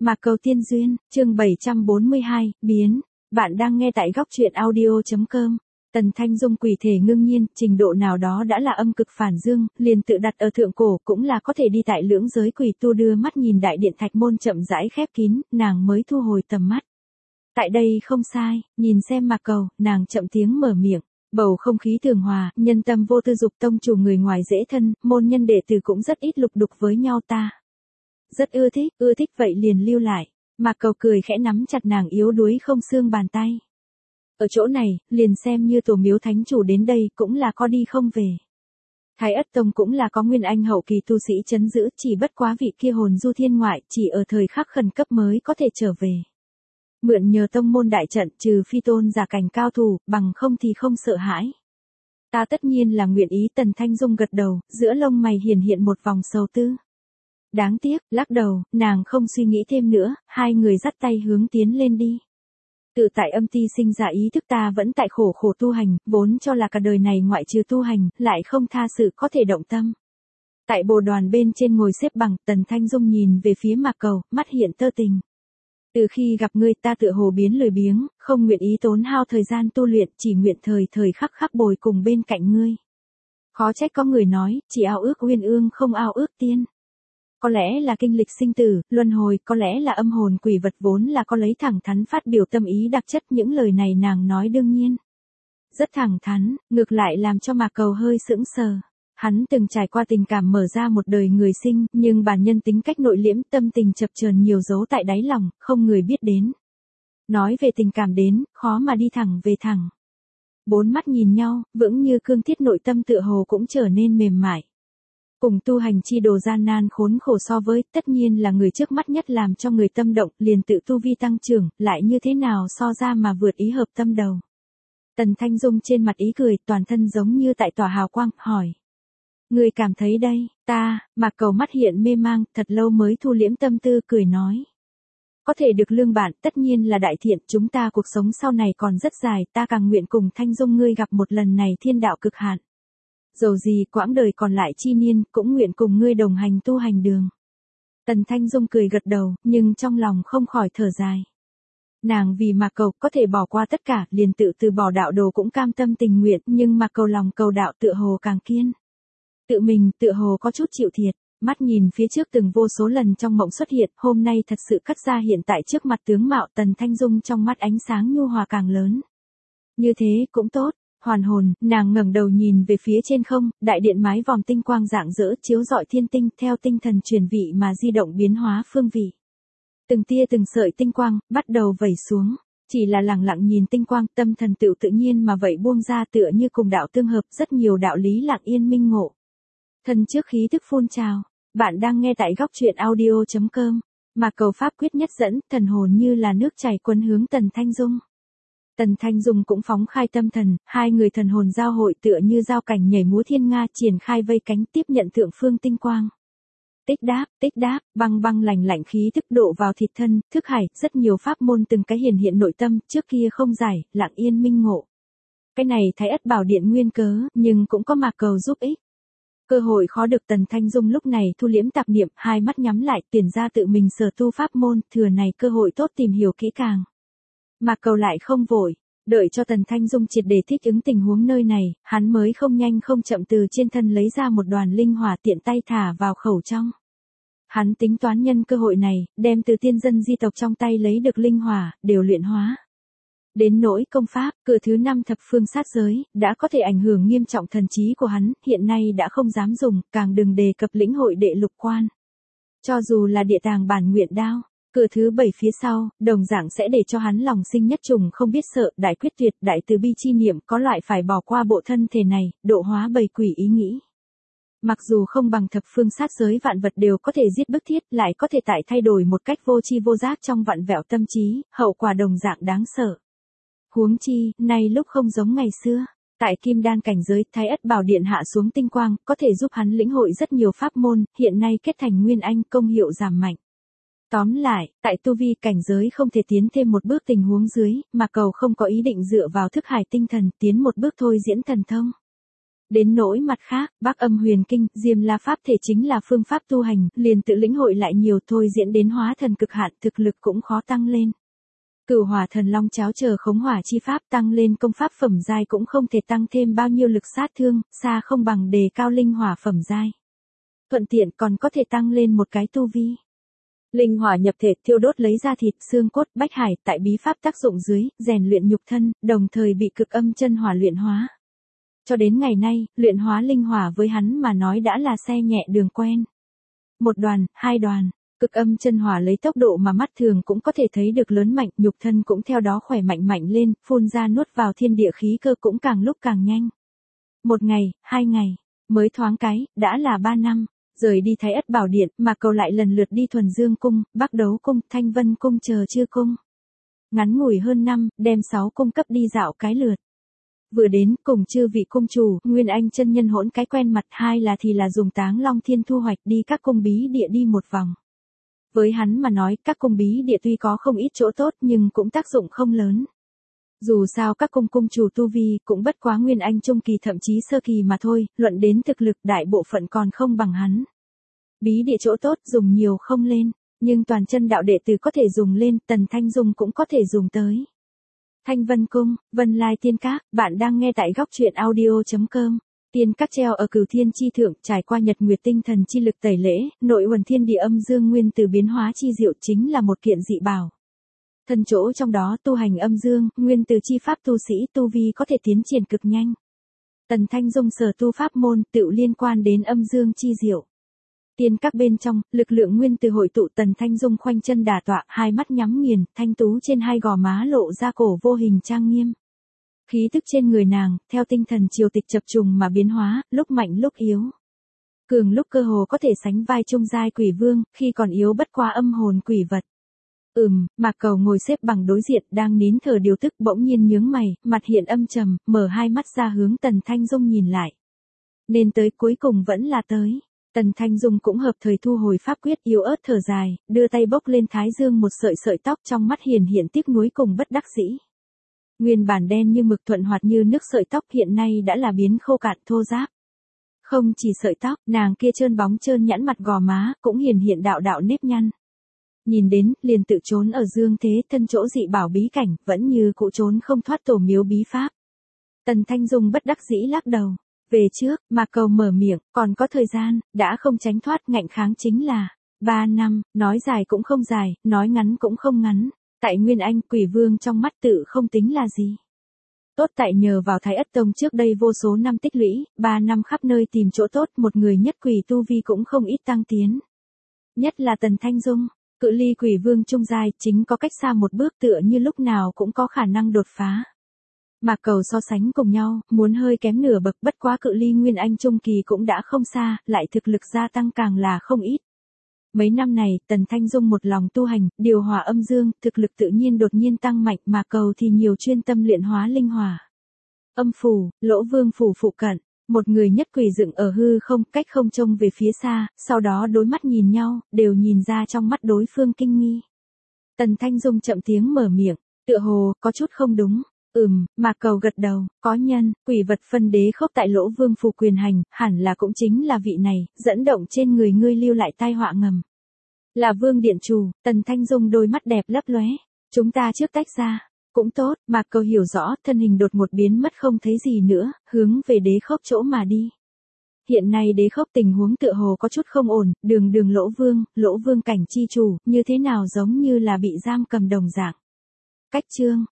Mạc Cầu Tiên Duyên, chương 742, biến. Bạn đang nghe tại góc truyện audio.com. Tần Thanh Dung quỷ thể ngưng nhiên, trình độ nào đó đã là âm cực phản dương, liền tự đặt ở thượng cổ, cũng là có thể đi tại lưỡng giới quỷ tu, đưa mắt nhìn đại điện thạch môn chậm rãi khép kín, nàng mới thu hồi tầm mắt. Tại đây không sai, nhìn xem Mạc Cầu, nàng chậm tiếng mở miệng. Bầu không khí tường hòa, nhân tâm vô tư, dục tông chủ người ngoài dễ thân, môn nhân đệ tử cũng rất ít lục đục với nhau ta. Rất ưa thích vậy liền lưu lại. Mạc Cầu cười khẽ nắm chặt nàng yếu đuối không xương bàn tay. Ở chỗ này, liền xem như tổ miếu thánh chủ đến đây cũng là có đi không về. Thái Ất Tông cũng là có nguyên anh hậu kỳ tu sĩ trấn giữ, chỉ bất quá vị kia hồn du thiên ngoại, chỉ ở thời khắc khẩn cấp mới có thể trở về. Mượn nhờ tông môn đại trận, trừ phi tôn giả cảnh cao thủ, bằng không thì không sợ hãi. Ta tất nhiên là nguyện ý. Tần Thanh Dung gật đầu, giữa lông mày hiển hiện một vòng sầu tư. Đáng tiếc, lắc đầu, nàng không suy nghĩ thêm nữa, hai người dắt tay hướng tiến lên đi. Tự tại âm ti sinh ra ý thức, ta vẫn tại khổ tu hành, vốn cho là cả đời này ngoại trừ tu hành, lại không tha sự có thể động tâm. Tại bồ đoàn bên trên ngồi xếp bằng, Tần Thanh Dung nhìn về phía Mạc Cầu, mắt hiện tơ tình. Từ khi gặp ngươi ta tựa hồ biến lười biếng, không nguyện ý tốn hao thời gian tu luyện, chỉ nguyện thời khắc khắc bồi cùng bên cạnh ngươi. Khó trách có người nói, chỉ ao ước uyên ương không ao ước tiên. Có lẽ là kinh lịch sinh tử, luân hồi, có lẽ là âm hồn quỷ vật, vốn là có lấy thẳng thắn phát biểu tâm ý đặc chất. Những lời này nàng nói đương nhiên rất thẳng thắn, ngược lại làm cho Mạc Cầu hơi sững sờ. Hắn từng trải qua tình cảm mở ra một đời người sinh, nhưng bản nhân tính cách nội liễm, tâm tình chập chờn nhiều dấu tại đáy lòng, không người biết đến. Nói về tình cảm đến, khó mà đi thẳng về thẳng. Bốn mắt nhìn nhau, vững như cương thiết, nội tâm tựa hồ cũng trở nên mềm mại. Cùng tu hành chi đồ gian nan khốn khổ so với, tất nhiên là người trước mắt nhất làm cho người tâm động, liền tự tu vi tăng trưởng, lại như thế nào so ra mà vượt ý hợp tâm đầu. Tần Thanh Dung trên mặt ý cười, toàn thân giống như tại tỏa hào quang, hỏi. Người cảm thấy đây, ta. Mạc Cầu mắt hiện mê mang, thật lâu mới thu liễm tâm tư, cười nói. Có thể được lương bạn, tất nhiên là đại thiện, chúng ta cuộc sống sau này còn rất dài, ta càng nguyện cùng Thanh Dung ngươi gặp một lần này thiên đạo cực hạn. Dầu gì quãng đời còn lại chi niên, cũng nguyện cùng ngươi đồng hành tu hành đường. Tần Thanh Dung cười gật đầu, nhưng trong lòng không khỏi thở dài. Nàng vì Mạc Cầu có thể bỏ qua tất cả, liền tự từ bỏ đạo đồ cũng cam tâm tình nguyện, nhưng Mạc Cầu lòng cầu đạo tựa hồ càng kiên. Tự mình, tựa hồ có chút chịu thiệt, mắt nhìn phía trước từng vô số lần trong mộng xuất hiện, hôm nay thật sự cắt ra hiện tại trước mặt tướng mạo. Tần Thanh Dung trong mắt ánh sáng nhu hòa càng lớn. Như thế cũng tốt. Hoàn hồn, nàng ngẩng đầu nhìn về phía trên không, đại điện mái vòm tinh quang rạng rỡ chiếu rọi thiên tinh, theo tinh thần truyền vị mà di động biến hóa phương vị. Từng tia từng sợi tinh quang bắt đầu vẩy xuống, chỉ là lặng lặng nhìn tinh quang, tâm thần tự nhiên mà vậy buông ra, tựa như cùng đạo tương hợp, rất nhiều đạo lý lặng yên minh ngộ. Thân trước khí thức phun trào, bạn đang nghe tại góc truyện audio.com. Mạc Cầu pháp quyết nhất dẫn, thần hồn như là nước chảy cuốn hướng Tần Thanh Dung. Tần Thanh Dung cũng phóng khai tâm thần, hai người thần hồn giao hội tựa như giao cảnh nhảy múa thiên nga, triển khai vây cánh tiếp nhận thượng phương tinh quang. Tích đáp, băng lạnh lạnh khí thức độ vào thịt thân, thức hải, rất nhiều pháp môn từng cái hiện nội tâm, trước kia không giải, lặng yên minh ngộ. Cái này Thái Ất Bảo Điện nguyên cớ, nhưng cũng có Mạc Cầu giúp ích. Cơ hội khó được. Tần Thanh Dung lúc này thu liễm tạp niệm, hai mắt nhắm lại, tuyển ra tự mình sở tu pháp môn, thừa này cơ hội tốt tìm hiểu kỹ càng. Mạc Cầu lại không vội, đợi cho Tần Thanh Dung triệt để thích ứng tình huống nơi này, hắn mới không nhanh không chậm từ trên thân lấy ra một đoàn linh hỏa, tiện tay thả vào khẩu trong. Hắn tính toán nhân cơ hội này, đem từ tiên dân di tộc trong tay lấy được linh hỏa, đều luyện hóa. Đến nỗi công pháp, cửa thứ 5 thập phương sát giới, đã có thể ảnh hưởng nghiêm trọng thần trí của hắn, hiện nay đã không dám dùng, càng đừng đề cập lĩnh hội đệ lục quan. Cho dù là địa tàng bản nguyện đao. Cửa thứ 7 phía sau, đồng dạng sẽ để cho hắn lòng sinh nhất trùng không biết sợ, đại quyết tuyệt, đại từ bi chi niệm, có loại phải bỏ qua bộ thân thể này, độ hóa bầy quỷ ý nghĩ. Mặc dù không bằng thập phương sát giới vạn vật đều có thể giết bức thiết, lại có thể tại thay đổi một cách vô tri vô giác trong vặn vẹo tâm trí, hậu quả đồng dạng đáng sợ. Huống chi, nay lúc không giống ngày xưa. Tại kim đan cảnh giới, Thái Ất Bảo Điện hạ xuống tinh quang, có thể giúp hắn lĩnh hội rất nhiều pháp môn, hiện nay kết thành nguyên anh, công hiệu giảm mạnh. Tóm lại, tại tu vi cảnh giới không thể tiến thêm một bước tình huống dưới, mà Cầu không có ý định dựa vào thức hải tinh thần tiến một bước thôi diễn thần thông. Đến nỗi mặt khác, Bắc Âm Huyền Kinh, Diêm La Pháp thể chính là phương pháp tu hành, liền tự lĩnh hội lại nhiều thôi diễn đến hóa thần cực hạn thực lực cũng khó tăng lên. Cửu Hỏa Thần Long cháo chờ khống hỏa chi pháp tăng lên công pháp phẩm giai cũng không thể tăng thêm bao nhiêu lực sát thương, xa không bằng đề cao linh hỏa phẩm giai. Thuận tiện còn có thể tăng lên một cái tu vi. Linh hỏa nhập thể thiêu đốt lấy ra thịt, xương cốt, bách hải tại bí pháp tác dụng dưới, rèn luyện nhục thân, đồng thời bị cực âm chân hỏa luyện hóa. Cho đến ngày nay, luyện hóa linh hỏa với hắn mà nói đã là xe nhẹ đường quen. Một đoàn, hai đoàn, cực âm chân hỏa lấy tốc độ mà mắt thường cũng có thể thấy được lớn mạnh, nhục thân cũng theo đó khỏe mạnh mạnh lên, phun ra nuốt vào thiên địa khí cơ cũng càng lúc càng nhanh. Một ngày, hai ngày, mới thoáng cái, đã là 3 năm. Rời đi Thái Ất Bảo Điện, mà cầu lại lần lượt đi Thuần Dương Cung, Bắc Đấu Cung, Thanh Vân Cung chờ chư cung. Ngắn ngủi hơn năm, đem 6 cung cấp đi dạo cái lượt. Vừa đến, cùng chư vị cung chủ, Nguyên Anh chân nhân hỗn cái quen mặt, hai là thì là dùng Táng Long Thiên thu hoạch đi các cung bí địa đi một vòng. Với hắn mà nói, các cung bí địa tuy có không ít chỗ tốt nhưng cũng tác dụng không lớn. Dù sao các cung chủ tu vi cũng bất quá Nguyên Anh trung kỳ thậm chí sơ kỳ mà thôi, luận đến thực lực đại bộ phận còn không bằng hắn. Bí địa chỗ tốt dùng nhiều không lên, nhưng toàn chân đạo đệ tử có thể dùng lên, Tần Thanh Dung cũng có thể dùng tới. Thanh Vân Cung, Vân Lai Tiên Các, bạn đang nghe tại góc truyện audio.com. Tiên Các treo ở Cửu Thiên chi thượng, trải qua nhật nguyệt tinh thần chi lực tẩy lễ, nội uẩn thiên địa âm dương nguyên từ biến hóa chi diệu chính là một kiện dị bảo. Thân chỗ trong đó tu hành âm dương, nguyên từ chi pháp tu sĩ tu vi có thể tiến triển cực nhanh. Tần Thanh Dung sở tu pháp môn tự liên quan đến âm dương chi diệu. Tiên Các bên trong, lực lượng nguyên từ hội tụ, Tần Thanh Dung khoanh chân đả tọa, hai mắt nhắm nghiền, thanh tú trên hai gò má lộ ra cổ vô hình trang nghiêm. Khí tức trên người nàng, theo tinh thần triều tịch chập trùng mà biến hóa, lúc mạnh lúc yếu. Cường lúc cơ hồ có thể sánh vai trung giai quỷ vương, khi còn yếu bất qua âm hồn quỷ vật. Mạc Cầu ngồi xếp bằng đối diện, đang nín thở điều tức, bỗng nhiên nhướng mày, mặt hiện âm trầm, mở hai mắt ra hướng Tần Thanh Dung nhìn lại. Nên tới, cuối cùng vẫn là tới. Tần Thanh Dung cũng hợp thời thu hồi pháp quyết, yếu ớt thở dài, đưa tay bốc lên thái dương một sợi sợi tóc, trong mắt hiển hiện tiếc nuối cùng bất đắc dĩ. Nguyên bản đen như mực thuận hoạt như nước sợi tóc hiện nay đã là biến khô cạn thô ráp. Không chỉ sợi tóc, nàng kia trơn bóng trơn nhẵn mặt gò má, cũng hiển hiện đạo đạo nếp nhăn. Nhìn đến, liền tự trốn ở dương thế thân chỗ dị bảo bí cảnh, vẫn như cụ trốn không thoát tổ miếu bí pháp. Tần Thanh Dung bất đắc dĩ lắc đầu. Về trước, Mạc Cầu mở miệng, còn có thời gian, đã không tránh thoát, ngạnh kháng chính là 3 năm, nói dài cũng không dài, nói ngắn cũng không ngắn. Tại Nguyên Anh, quỷ vương trong mắt tự không tính là gì. Tốt tại nhờ vào Thái Ất Tông trước đây vô số năm tích lũy, 3 năm khắp nơi tìm chỗ tốt, một người nhất quỷ tu vi cũng không ít tăng tiến. Nhất là Tần Thanh Dung, cự ly quỷ vương trung giai, chính có cách xa một bước, tựa như lúc nào cũng có khả năng đột phá. Mạc Cầu so sánh cùng nhau, muốn hơi kém nửa bậc, bất quá cự ly Nguyên Anh trung kỳ cũng đã không xa, lại thực lực gia tăng càng là không ít. Mấy năm này, Tần Thanh Dung một lòng tu hành, điều hòa âm dương, thực lực tự nhiên đột nhiên tăng mạnh, Mạc Cầu thì nhiều chuyên tâm luyện hóa linh hỏa. Âm phủ, Lỗ Vương phủ phụ cận, một người nhất quỷ dựng ở hư không, cách không trông về phía xa, sau đó đối mắt nhìn nhau, đều nhìn ra trong mắt đối phương kinh nghi. Tần Thanh Dung chậm tiếng mở miệng, tựa hồ, có chút không đúng. Mạc Cầu gật đầu, có nhân, quỷ vật phân đế khốc tại Lỗ Vương phủ quyền hành, hẳn là cũng chính là vị này, dẫn động trên người ngươi lưu lại tai họa ngầm. Là Vương điện chủ, Tần Thanh Dung đôi mắt đẹp lấp lóe, chúng ta trước tách ra, cũng tốt, Mạc Cầu hiểu rõ, thân hình đột một biến mất không thấy gì nữa, hướng về đế khốc chỗ mà đi. Hiện nay đế khốc tình huống tựa hồ có chút không ổn, đường Lỗ Vương cảnh chi chủ, như thế nào giống như là bị giam cầm đồng dạng. Cách chương